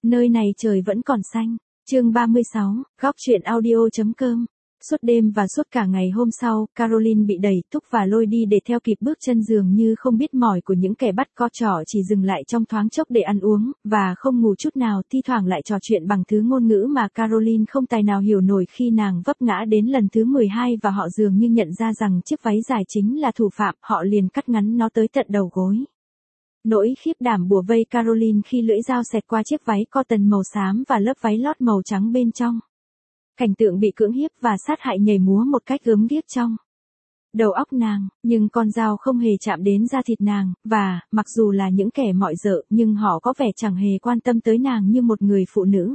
Nơi này trời vẫn còn xanh. Chương 36, góc truyện audio.com. Suốt đêm và suốt cả ngày hôm sau, Caroline bị đẩy, thúc và lôi đi để theo kịp bước chân dường như không biết mỏi của những kẻ bắt co trỏ chỉ dừng lại trong thoáng chốc để ăn uống, và không ngủ chút nào, thi thoảng lại trò chuyện bằng thứ ngôn ngữ mà Caroline không tài nào hiểu nổi khi nàng vấp ngã đến lần thứ 12 và họ dường như nhận ra rằng chiếc váy dài chính là thủ phạm, họ liền cắt ngắn nó tới tận đầu gối. Nỗi khiếp đảm bủa vây Caroline khi lưỡi dao xẹt qua chiếc váy cotton màu xám và lớp váy lót màu trắng bên trong. Cảnh tượng bị cưỡng hiếp và sát hại nhảy múa một cách gớm ghiếc trong đầu óc nàng, nhưng con dao không hề chạm đến da thịt nàng, và, mặc dù là những kẻ mọi dợ, nhưng họ có vẻ chẳng hề quan tâm tới nàng như một người phụ nữ.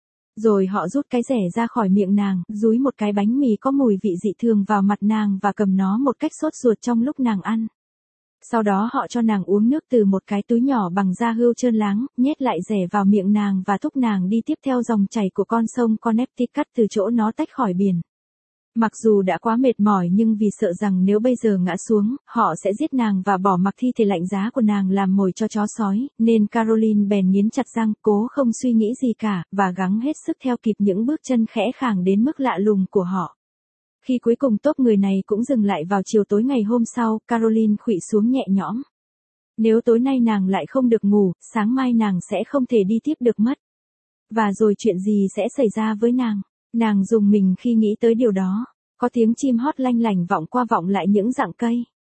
Rồi họ rút cái rẻ ra khỏi miệng nàng, dúi một cái bánh mì có mùi vị dị thường vào mặt nàng và cầm nó một cách sốt ruột trong lúc nàng ăn. Sau đó họ cho nàng uống nước từ một cái túi nhỏ bằng da hươu trơn láng, nhét lại rẻ vào miệng nàng và thúc nàng đi tiếp theo dòng chảy của con sông Connecticut từ chỗ nó tách khỏi biển. Mặc dù đã quá mệt mỏi nhưng vì sợ rằng nếu bây giờ ngã xuống, họ sẽ giết nàng và bỏ mặc thi thể lạnh giá của nàng làm mồi cho chó sói, nên Caroline bèn nghiến chặt răng, cố không suy nghĩ gì cả, và gắng hết sức theo kịp những bước chân khẽ khàng đến mức lạ lùng của họ. Khi cuối cùng tốp người này cũng dừng lại vào chiều tối ngày hôm sau, Caroline khuỵu xuống nhẹ nhõm. Nếu tối nay nàng lại không được ngủ, sáng mai nàng sẽ không thể đi tiếp được mất. Và rồi chuyện gì sẽ xảy ra với nàng? Nàng rùng mình khi nghĩ tới điều đó. Có tiếng chim hót lanh lảnh vọng qua vọng lại những rặng cây.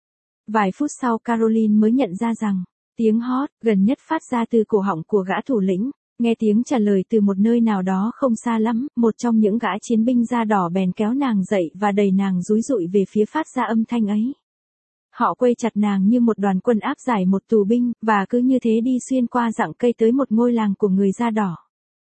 Vài phút sau Caroline mới nhận ra rằng, tiếng hót gần nhất phát ra từ cổ họng của gã thủ lĩnh. Nghe tiếng trả lời từ một nơi nào đó không xa lắm, một trong những gã chiến binh da đỏ bèn kéo nàng dậy và đẩy nàng dúi dụi về phía phát ra âm thanh ấy. Họ quây chặt nàng như một đoàn quân áp giải một tù binh, và cứ như thế đi xuyên qua rặng cây tới một ngôi làng của người da đỏ.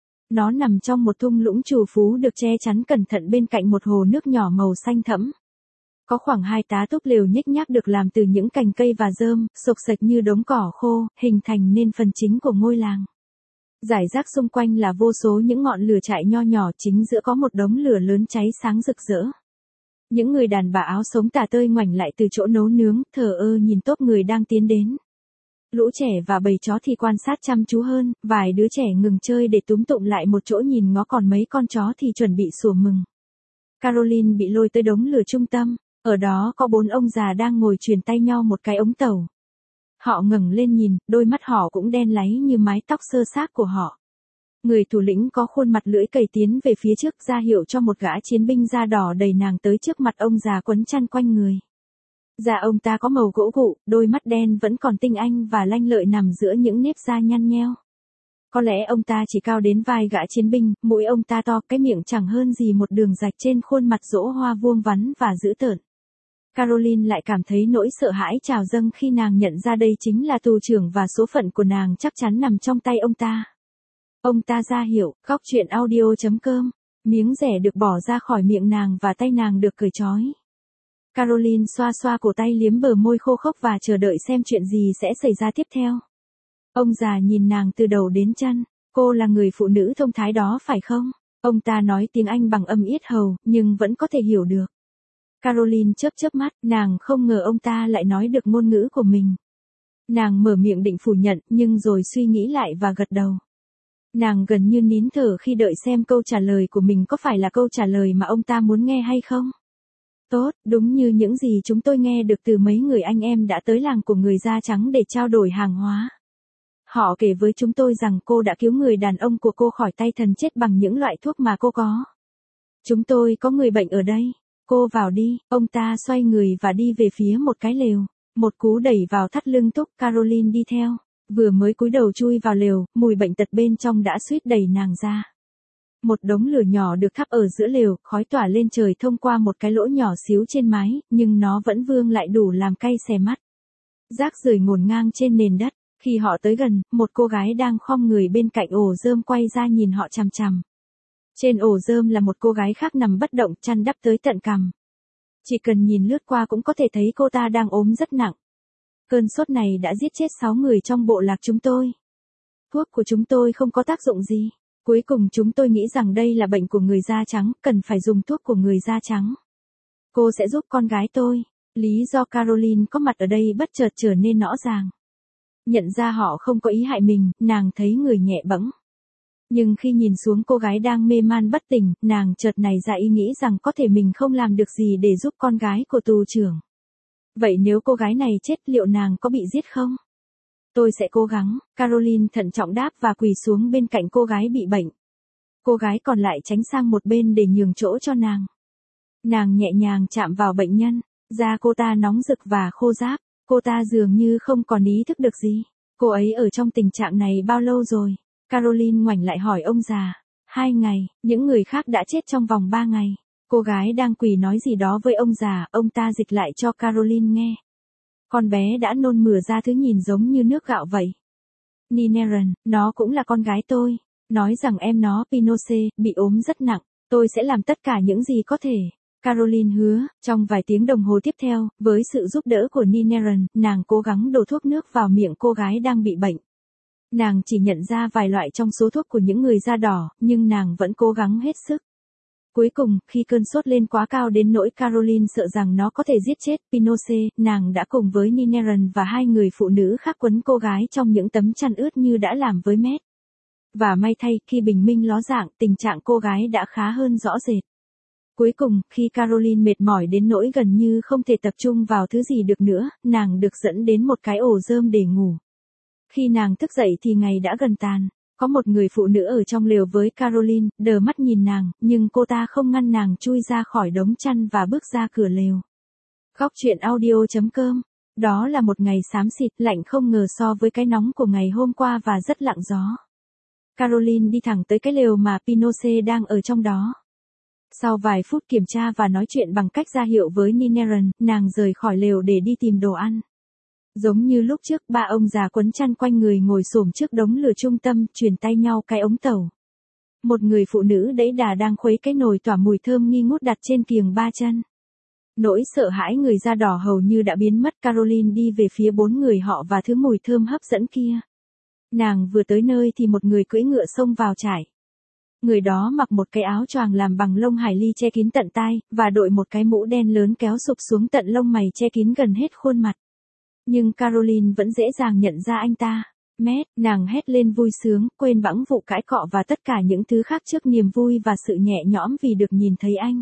Nó nằm trong một thung lũng trù phú được che chắn cẩn thận bên cạnh một hồ nước nhỏ màu xanh thẫm. Có khoảng 2 tá túc lều nhếch nhác được làm từ những cành cây và rơm, xộc xệch như đống cỏ khô, hình thành nên phần chính của ngôi làng. Rải rác xung quanh là vô số những ngọn lửa trại nho nhỏ, chính giữa có một đống lửa lớn cháy sáng rực rỡ. Những người đàn bà áo sống tả tơi ngoảnh lại từ chỗ nấu nướng, thờ ơ nhìn tốp người đang tiến đến. Lũ trẻ và bầy chó thì quan sát chăm chú hơn, vài đứa trẻ ngừng chơi để túm tụm lại một chỗ nhìn ngó, còn mấy con chó thì chuẩn bị sủa mừng. Caroline bị lôi tới đống lửa trung tâm, ở đó có 4 ông già đang ngồi chuyền tay nhau một cái ống tàu. Họ ngẩng lên nhìn, đôi mắt họ cũng đen láy như mái tóc xơ xác của họ. Người thủ lĩnh có khuôn mặt lưỡi cày tiến về phía trước ra hiệu cho một gã chiến binh da đỏ đẩy nàng tới trước mặt ông già quấn chăn quanh người. Da ông ta có màu gỗ gụ, đôi mắt đen vẫn còn tinh anh và lanh lợi nằm giữa những nếp da nhăn nheo. Có lẽ ông ta chỉ cao đến vai gã chiến binh, mũi ông ta to, cái miệng chẳng hơn gì một đường rạch trên khuôn mặt rỗ hoa vuông vắn và dữ tợn. Caroline lại cảm thấy nỗi sợ hãi trào dâng khi nàng nhận ra đây chính là tù trưởng và số phận của nàng chắc chắn nằm trong tay ông ta. Ông ta ra hiệu, góc truyện audio.com, miếng rẻ được bỏ ra khỏi miệng nàng và tay nàng được cởi trói. Caroline xoa xoa cổ tay, liếm bờ môi khô khốc và chờ đợi xem chuyện gì sẽ xảy ra tiếp theo. Ông già nhìn nàng từ đầu đến chân, cô là người phụ nữ thông thái đó phải không? Ông ta nói tiếng Anh bằng âm yết hầu, nhưng vẫn có thể hiểu được. Caroline chớp chớp mắt, nàng không ngờ ông ta lại nói được ngôn ngữ của mình. Nàng mở miệng định phủ nhận, nhưng rồi suy nghĩ lại và gật đầu. Nàng gần như nín thở khi đợi xem câu trả lời của mình có phải là câu trả lời mà ông ta muốn nghe hay không. Tốt, đúng như những gì chúng tôi nghe được từ mấy người anh em đã tới làng của người da trắng để trao đổi hàng hóa. Họ kể với chúng tôi rằng cô đã cứu người đàn ông của cô khỏi tay thần chết bằng những loại thuốc mà cô có. Chúng tôi có người bệnh ở đây. Cô vào đi. Ông ta xoay người và đi về phía một cái lều. Một cú đẩy vào thắt lưng thúc, Caroline đi theo. Vừa mới cúi đầu chui vào lều, mùi bệnh tật bên trong đã suýt đẩy nàng ra. Một đống lửa nhỏ được thắp ở giữa lều, khói tỏa lên trời thông qua một cái lỗ nhỏ xíu trên mái, nhưng nó vẫn vương lại đủ làm cay xè mắt. Rác rưởi ngổn ngang trên nền đất. Khi họ tới gần, một cô gái đang khom người bên cạnh ổ rơm quay ra nhìn họ chằm chằm. Trên ổ rơm là một cô gái khác nằm bất động, chăn đắp tới tận cằm. Chỉ cần nhìn lướt qua cũng có thể thấy cô ta đang ốm rất nặng. Cơn sốt này đã giết chết 6 người trong bộ lạc chúng tôi. Thuốc của chúng tôi không có tác dụng gì. Cuối cùng chúng tôi nghĩ rằng đây là bệnh của người da trắng, cần phải dùng thuốc của người da trắng. Cô sẽ giúp con gái tôi. Lý do Caroline có mặt ở đây bất chợt trở nên rõ ràng. Nhận ra họ không có ý hại mình, nàng thấy người nhẹ bẫng. Nhưng khi nhìn xuống cô gái đang mê man bất tỉnh, nàng chợt nảy ra ý nghĩ rằng có thể mình không làm được gì để giúp con gái của tù trưởng. Vậy nếu cô gái này chết liệu nàng có bị giết không? Tôi sẽ cố gắng, Caroline thận trọng đáp và quỳ xuống bên cạnh cô gái bị bệnh. Cô gái còn lại tránh sang một bên để nhường chỗ cho nàng. Nàng nhẹ nhàng chạm vào bệnh nhân, da cô ta nóng rực và khô ráp, cô ta dường như không còn ý thức được gì. Cô ấy ở trong tình trạng này bao lâu rồi? Caroline ngoảnh lại hỏi ông già. 2 ngày, những người khác đã chết trong vòng 3 ngày. Cô gái đang quỳ nói gì đó với ông già, ông ta dịch lại cho Caroline nghe. Con bé đã nôn mửa ra thứ nhìn giống như nước gạo vậy. Nineran, nó cũng là con gái tôi. Nói rằng em nó, Pinochet, bị ốm rất nặng. Tôi sẽ làm tất cả những gì có thể. Caroline hứa, trong vài tiếng đồng hồ tiếp theo, với sự giúp đỡ của Nineran, nàng cố gắng đổ thuốc nước vào miệng cô gái đang bị bệnh. Nàng chỉ nhận ra vài loại trong số thuốc của những người da đỏ, nhưng nàng vẫn cố gắng hết sức. Cuối cùng, khi cơn sốt lên quá cao đến nỗi Caroline sợ rằng nó có thể giết chết Pinochet, nàng đã cùng với Nineran và 2 người phụ nữ khác quấn cô gái trong những tấm chăn ướt như đã làm với Matt. Và may thay, khi bình minh ló dạng, tình trạng cô gái đã khá hơn rõ rệt. Cuối cùng, khi Caroline mệt mỏi đến nỗi gần như không thể tập trung vào thứ gì được nữa, nàng được dẫn đến một cái ổ rơm để ngủ. Khi nàng thức dậy thì ngày đã gần tàn. Có một người phụ nữ ở trong lều với Caroline, đờ mắt nhìn nàng, nhưng cô ta không ngăn nàng chui ra khỏi đống chăn và bước ra cửa lều. Góc truyện audio.com. Đó là một ngày xám xịt, lạnh không ngờ so với cái nóng của ngày hôm qua và rất lặng gió. Caroline đi thẳng tới cái lều mà Pinochet đang ở trong đó. Sau vài phút kiểm tra và nói chuyện bằng cách ra hiệu với Nineran, nàng rời khỏi lều để đi tìm đồ ăn. Giống như lúc trước, 3 ông già quấn chăn quanh người ngồi xổm trước đống lửa trung tâm, truyền tay nhau cái ống tẩu. Một người phụ nữ đẫy đà đang khuấy cái nồi tỏa mùi thơm nghi ngút đặt trên kiềng 3 chân. Nỗi sợ hãi người da đỏ hầu như đã biến mất. Caroline đi về phía 4 người họ và thứ mùi thơm hấp dẫn kia. Nàng vừa tới nơi thì một người cưỡi ngựa xông vào trại. Người đó mặc một cái áo choàng làm bằng lông hải ly che kín tận tai, và đội một cái mũ đen lớn kéo sụp xuống tận lông mày che kín gần hết khuôn mặt. Nhưng Caroline vẫn dễ dàng nhận ra anh ta. Matt, nàng hét lên vui sướng, quên bẵng vụ cãi cọ và tất cả những thứ khác trước niềm vui và sự nhẹ nhõm vì được nhìn thấy anh.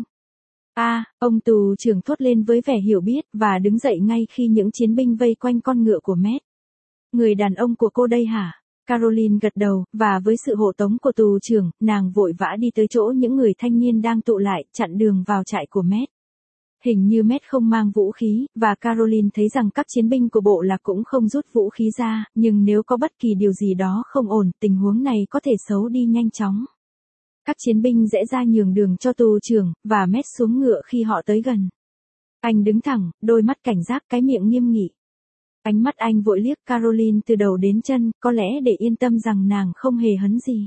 Ông tù trưởng thốt lên với vẻ hiểu biết, và đứng dậy ngay khi những chiến binh vây quanh con ngựa của Matt. Người đàn ông của cô đây hả? Caroline gật đầu, và với sự hộ tống của tù trưởng, nàng vội vã đi tới chỗ những người thanh niên đang tụ lại, chặn đường vào trại của Matt. Hình như Matt không mang vũ khí, và Caroline thấy rằng các chiến binh của bộ lạc cũng không rút vũ khí ra, nhưng nếu có bất kỳ điều gì đó không ổn, tình huống này có thể xấu đi nhanh chóng. Các chiến binh rẽ ra nhường đường cho tù trưởng, và Matt xuống ngựa khi họ tới gần. Anh đứng thẳng, đôi mắt cảnh giác, cái miệng nghiêm nghị. Ánh mắt anh vội liếc Caroline từ đầu đến chân, có lẽ để yên tâm rằng nàng không hề hấn gì.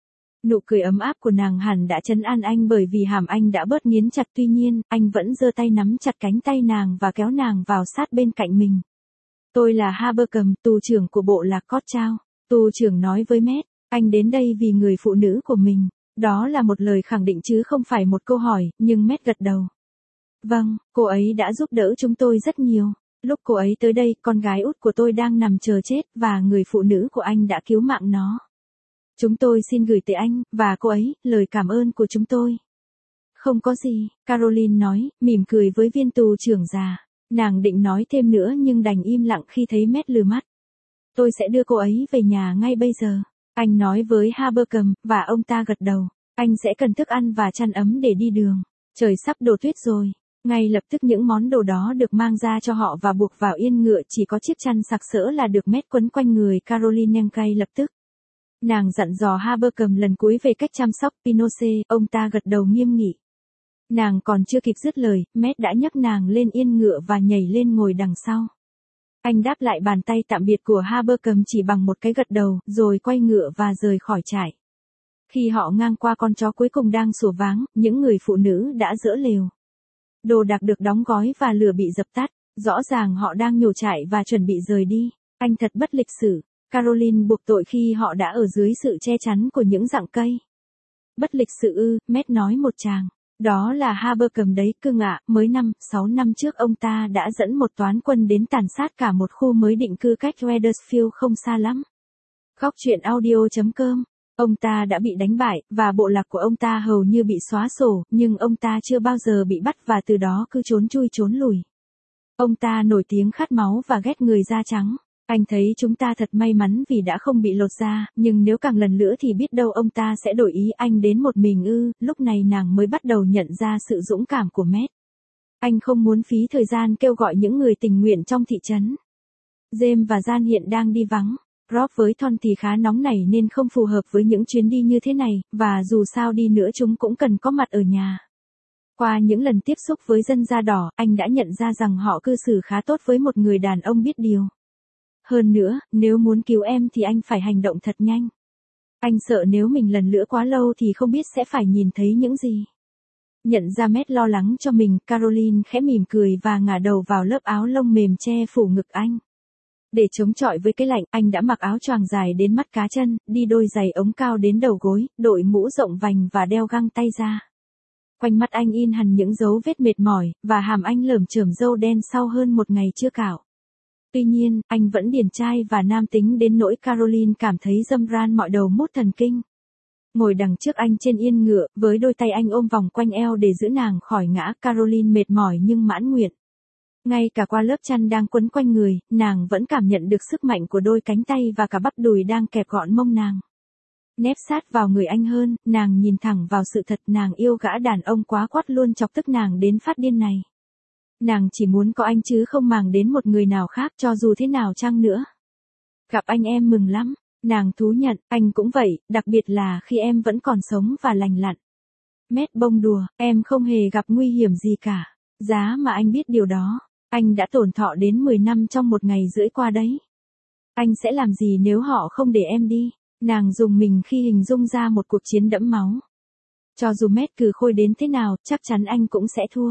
Nụ cười ấm áp của nàng hẳn đã trấn an anh bởi vì hàm anh đã bớt nghiến chặt, tuy nhiên, anh vẫn giơ tay nắm chặt cánh tay nàng và kéo nàng vào sát bên cạnh mình. Tôi là Habercom, tù trưởng của bộ lạc Cotchao. Tù trưởng nói với Matt, anh đến đây vì người phụ nữ của mình. Đó là một lời khẳng định chứ không phải một câu hỏi, nhưng Matt gật đầu. Vâng, cô ấy đã giúp đỡ chúng tôi rất nhiều. Lúc cô ấy tới đây, con gái út của tôi đang nằm chờ chết, và người phụ nữ của anh đã cứu mạng nó. Chúng tôi xin gửi tới anh, và cô ấy, lời cảm ơn của chúng tôi. Không có gì, Caroline nói, mỉm cười với viên tù trưởng già. Nàng định nói thêm nữa nhưng đành im lặng khi thấy Matt lừ mắt. Tôi sẽ đưa cô ấy về nhà ngay bây giờ. Anh nói với Habercom, và ông ta gật đầu. Anh sẽ cần thức ăn và chăn ấm để đi đường. Trời sắp đổ tuyết rồi. Ngay lập tức những món đồ đó được mang ra cho họ và buộc vào yên ngựa, chỉ có chiếc chăn sặc sỡ là được Matt quấn quanh người Caroline ngay lập tức. Nàng dặn dò Habercom lần cuối về cách chăm sóc Pinochet, ông ta gật đầu nghiêm nghị. Nàng còn chưa kịp dứt lời, Matt đã nhấc nàng lên yên ngựa và nhảy lên ngồi đằng sau. Anh đáp lại bàn tay tạm biệt của Habercom chỉ bằng một cái gật đầu, rồi quay ngựa và rời khỏi trại. Khi họ ngang qua con chó cuối cùng đang sủa váng, những người phụ nữ đã dỡ lều. Đồ đạc được đóng gói và lửa bị dập tắt, rõ ràng họ đang nhổ trại và chuẩn bị rời đi. Anh thật bất lịch sự. Caroline buộc tội khi họ đã ở dưới sự che chắn của những rặng cây. Bất lịch sự ư, Matt nói một tràng. Đó là Habercom đấy, cưng ạ, mới 6 năm trước ông ta đã dẫn một toán quân đến tàn sát cả một khu mới định cư cách Wethersfield không xa lắm. Góc truyện audio.com Ông ta đã bị đánh bại, và bộ lạc của ông ta hầu như bị xóa sổ, nhưng ông ta chưa bao giờ bị bắt và từ đó cứ trốn chui trốn lùi. Ông ta nổi tiếng khát máu và ghét người da trắng. Anh thấy chúng ta thật may mắn vì đã không bị lột da, nhưng nếu càng lần nữa thì biết đâu ông ta sẽ đổi ý anh đến một mình ư. Lúc này nàng mới bắt đầu nhận ra sự dũng cảm của Matt. Anh không muốn phí thời gian kêu gọi những người tình nguyện trong thị trấn. James và Jan hiện đang đi vắng. Rob với Thon thì khá nóng nảy nên không phù hợp với những chuyến đi như thế này, và dù sao đi nữa chúng cũng cần có mặt ở nhà. Qua những lần tiếp xúc với dân da đỏ, anh đã nhận ra rằng họ cư xử khá tốt với một người đàn ông biết điều. Hơn nữa, nếu muốn cứu em thì anh phải hành động thật nhanh. Anh sợ nếu mình lần nữa quá lâu thì không biết sẽ phải nhìn thấy những gì. Nhận ra Matt lo lắng cho mình, Caroline khẽ mỉm cười và ngả đầu vào lớp áo lông mềm che phủ ngực anh. Để chống chọi với cái lạnh, anh đã mặc áo choàng dài đến mắt cá chân, đi đôi giày ống cao đến đầu gối, đội mũ rộng vành và đeo găng tay ra. Quanh mắt anh in hằn những dấu vết mệt mỏi, và hàm anh lởm chởm râu đen sau hơn một ngày chưa cạo. Tuy nhiên, anh vẫn điển trai và nam tính đến nỗi Caroline cảm thấy râm ran mọi đầu mút thần kinh. Ngồi đằng trước anh trên yên ngựa, với đôi tay anh ôm vòng quanh eo để giữ nàng khỏi ngã, Caroline mệt mỏi nhưng mãn nguyện. Ngay cả qua lớp chăn đang quấn quanh người, nàng vẫn cảm nhận được sức mạnh của đôi cánh tay và cả bắp đùi đang kẹp gọn mông nàng. Nép sát vào người anh hơn, nàng nhìn thẳng vào sự thật, nàng yêu gã đàn ông quá quắt luôn chọc tức nàng đến phát điên này. Nàng chỉ muốn có anh chứ không màng đến một người nào khác cho dù thế nào chăng nữa. Gặp anh em mừng lắm, nàng thú nhận, anh cũng vậy, đặc biệt là khi em vẫn còn sống và lành lặn. Matt bông đùa, em không hề gặp nguy hiểm gì cả. Giá mà anh biết điều đó, anh đã tổn thọ đến 10 năm trong một ngày rưỡi qua đấy. Anh sẽ làm gì nếu họ không để em đi? Nàng dùng mình khi hình dung ra một cuộc chiến đẫm máu. Cho dù Matt cừ khôi đến thế nào, chắc chắn anh cũng sẽ thua.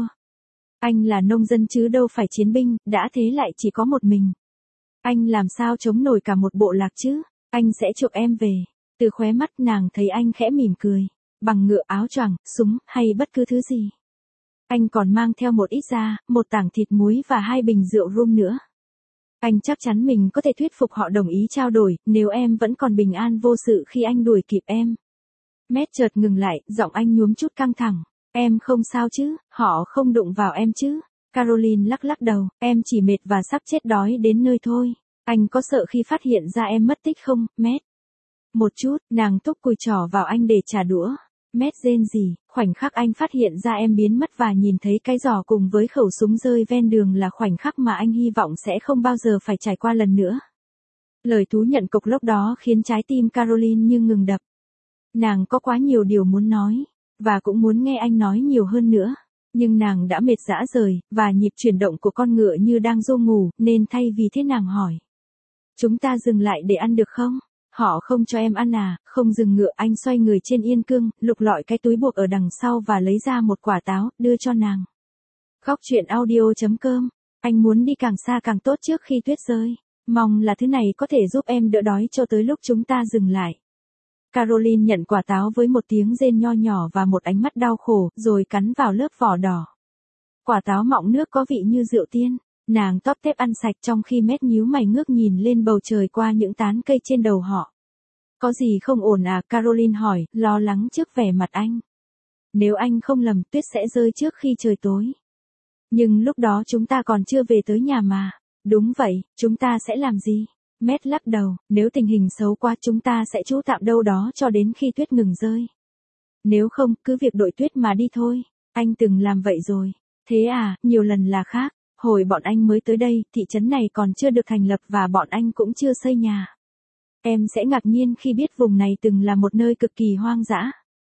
Anh là nông dân chứ đâu phải chiến binh, đã thế lại chỉ có một mình. Anh làm sao chống nổi cả một bộ lạc chứ? Anh sẽ chuộc em về. Từ khóe mắt nàng thấy anh khẽ mỉm cười. Bằng ngựa, áo choàng, súng, hay bất cứ thứ gì. Anh còn mang theo một ít da, một tảng thịt muối và 2 bình rượu rum nữa. Anh chắc chắn mình có thể thuyết phục họ đồng ý trao đổi, nếu em vẫn còn bình an vô sự khi anh đuổi kịp em. Matt chợt ngừng lại, giọng anh nhuốm chút căng thẳng. Em không sao chứ, họ không đụng vào em chứ? Caroline lắc lắc đầu, em chỉ mệt và sắp chết đói đến nơi thôi. Anh có sợ khi phát hiện ra em mất tích không, Matt? Một chút, nàng túc cùi trỏ vào anh để trả đũa. Matt rên rỉ, khoảnh khắc anh phát hiện ra em biến mất và nhìn thấy cái giỏ cùng với khẩu súng rơi ven đường là khoảnh khắc mà anh hy vọng sẽ không bao giờ phải trải qua lần nữa. Lời thú nhận cộc lốc đó khiến trái tim Caroline như ngừng đập. Nàng có quá nhiều điều muốn nói, và cũng muốn nghe anh nói nhiều hơn nữa. Nhưng nàng đã mệt rã rời, và nhịp chuyển động của con ngựa như đang ru ngủ, nên thay vì thế nàng hỏi. Chúng ta dừng lại để ăn được không? Họ không cho em ăn à? Không dừng ngựa, anh xoay người trên yên cương, lục lọi cái túi buộc ở đằng sau và lấy ra một quả táo, đưa cho nàng. Góc truyện audio.com. Anh muốn đi càng xa càng tốt trước khi tuyết rơi. Mong là thứ này có thể giúp em đỡ đói cho tới lúc chúng ta dừng lại. Caroline nhận quả táo với một tiếng rên nho nhỏ và một ánh mắt đau khổ, rồi cắn vào lớp vỏ đỏ. Quả táo mọng nước có vị như rượu tiên. Nàng tóp tép ăn sạch trong khi Matt nhíu mày ngước nhìn lên bầu trời qua những tán cây trên đầu họ. Có gì không ổn à? Caroline hỏi, lo lắng trước vẻ mặt anh. Nếu anh không lầm, tuyết sẽ rơi trước khi trời tối. Nhưng lúc đó chúng ta còn chưa về tới nhà mà. Đúng vậy, chúng ta sẽ làm gì? Matt lắc đầu, nếu tình hình xấu quá chúng ta sẽ trú tạm đâu đó cho đến khi tuyết ngừng rơi. Nếu không, cứ việc đội tuyết mà đi thôi. Anh từng làm vậy rồi. Thế à, nhiều lần là khác. Hồi bọn anh mới tới đây, thị trấn này còn chưa được thành lập và bọn anh cũng chưa xây nhà. Em sẽ ngạc nhiên khi biết vùng này từng là một nơi cực kỳ hoang dã.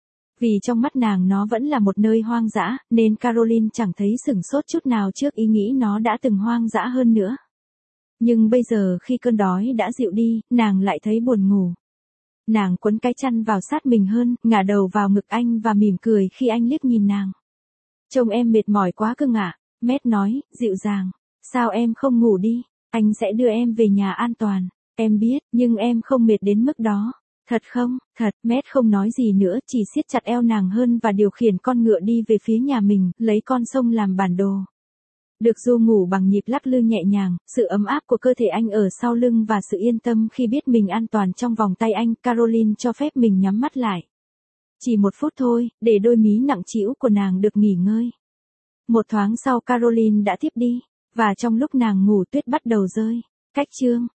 Vì trong mắt nàng nó vẫn là một nơi hoang dã, nên Caroline chẳng thấy sửng sốt chút nào trước ý nghĩ nó đã từng hoang dã hơn nữa. Nhưng bây giờ khi cơn đói đã dịu đi, nàng lại thấy buồn ngủ. Nàng quấn cái chăn vào sát mình hơn, ngả đầu vào ngực anh và mỉm cười khi anh liếc nhìn nàng. Trông em mệt mỏi quá cơ ạ. Matt nói, dịu dàng. Sao em không ngủ đi? Anh sẽ đưa em về nhà an toàn. Em biết, nhưng em không mệt đến mức đó. Thật không? Thật. Matt không nói gì nữa, chỉ siết chặt eo nàng hơn và điều khiển con ngựa đi về phía nhà mình, lấy con sông làm bản đồ. Được Du ngủ bằng nhịp lắc lư nhẹ nhàng, sự ấm áp của cơ thể anh ở sau lưng và sự yên tâm khi biết mình an toàn trong vòng tay anh, Caroline cho phép mình nhắm mắt lại. Chỉ 1 phút thôi, để đôi mí nặng trĩu của nàng được nghỉ ngơi. Một thoáng sau Caroline đã thiếp đi, và trong lúc nàng ngủ tuyết bắt đầu rơi. Cách chương